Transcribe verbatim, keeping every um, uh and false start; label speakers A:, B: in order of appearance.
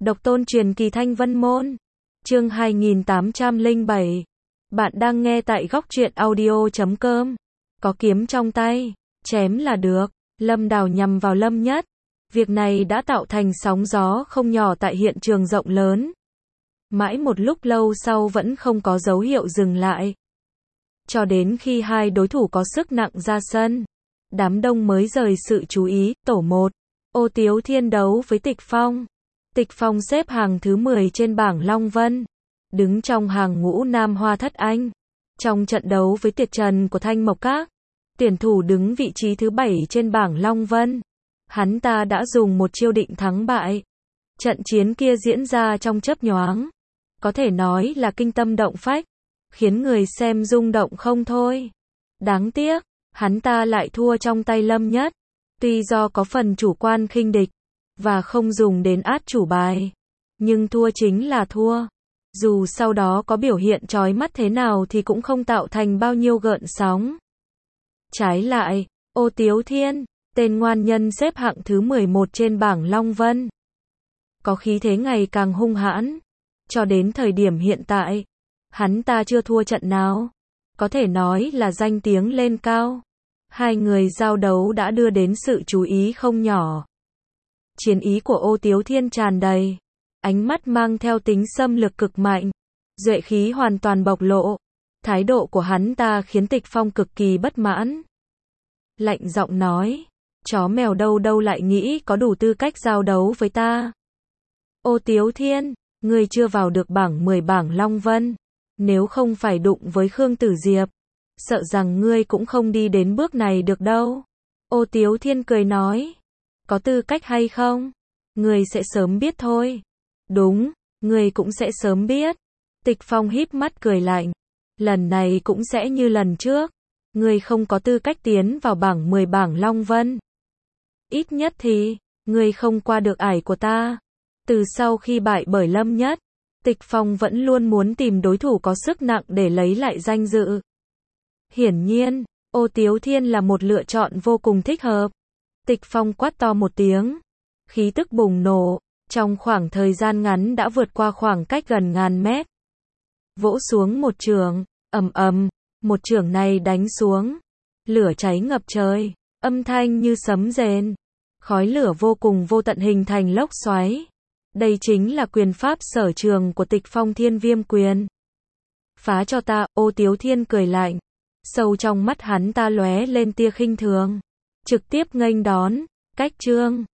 A: Độc tôn truyền kỳ Thanh Vân Môn. Chương hai nghìn tám trăm lẻ bảy. Bạn đang nghe tại góc truyện audio chấm com. Có kiếm trong tay, chém là được. Lâm Đào nhằm vào Lâm Nhất. Việc này đã tạo thành sóng gió không nhỏ tại hiện trường rộng lớn. Mãi một lúc lâu sau vẫn không có dấu hiệu dừng lại. Cho đến khi hai đối thủ có sức nặng ra sân, đám đông mới rời sự chú ý. Tổ một, Ô Tiếu Thiên đấu với Tịch Phong. Tịch Phong xếp hàng thứ mười trên bảng Long Vân, đứng trong hàng ngũ Nam Hoa Thất Anh. Trong trận đấu với Tiệt Trần của Thanh Mộc Các, tuyển thủ đứng vị trí thứ bảy trên bảng Long Vân. Hắn ta đã dùng một chiêu định thắng bại. Trận chiến kia diễn ra trong chớp nhoáng, có thể nói là kinh tâm động phách, khiến người xem rung động không thôi. Đáng tiếc, hắn ta lại thua trong tay Lâm Nhất. Tuy do có phần chủ quan khinh địch, và không dùng đến át chủ bài, nhưng thua chính là thua. Dù sau đó có biểu hiện chói mắt thế nào thì cũng không tạo thành bao nhiêu gợn sóng. Trái lại, Ô Tiếu Thiên, tên ngoan nhân xếp hạng thứ mười một trên bảng Long Vân, có khí thế ngày càng hung hãn. Cho đến thời điểm hiện tại, hắn ta chưa thua trận nào, có thể nói là danh tiếng lên cao. Hai người giao đấu đã đưa đến sự chú ý không nhỏ. Chiến ý của Ô Tiếu Thiên tràn đầy, ánh mắt mang theo tính xâm lược cực mạnh, duệ khí hoàn toàn bộc lộ. Thái độ của hắn ta khiến Tịch Phong cực kỳ bất mãn. Lạnh giọng nói, chó mèo đâu đâu lại nghĩ có đủ tư cách giao đấu với ta. Ô Tiếu Thiên, ngươi chưa vào được bảng mười bảng Long Vân, nếu không phải đụng với Khương Tử Diệp, sợ rằng ngươi cũng không đi đến bước này được đâu. Ô Tiếu Thiên cười nói, có tư cách hay không, ngươi sẽ sớm biết thôi. Đúng, ngươi cũng sẽ sớm biết. Tịch Phong híp mắt cười lạnh, lần này cũng sẽ như lần trước, ngươi không có tư cách tiến vào bảng mười bảng Long Vân. Ít nhất thì, ngươi không qua được ải của ta. Từ sau khi bại bởi Lâm Nhất, Tịch Phong vẫn luôn muốn tìm đối thủ có sức nặng để lấy lại danh dự. Hiển nhiên, Ô Tiếu Thiên là một lựa chọn vô cùng thích hợp. Tịch Phong quát to một tiếng, khí tức bùng nổ, trong khoảng thời gian ngắn đã vượt qua khoảng cách gần ngàn mét. Vỗ xuống một chưởng, ầm ầm, một chưởng này đánh xuống, lửa cháy ngập trời, âm thanh như sấm rền, khói lửa vô cùng vô tận hình thành lốc xoáy. Đây chính là quyền pháp sở trường của Tịch Phong, Thiên Viêm Quyền. Phá cho ta. Ô Tiếu Thiên cười lạnh, sâu trong mắt hắn ta lóe lên tia khinh thường, trực tiếp nghênh đón. Cách chương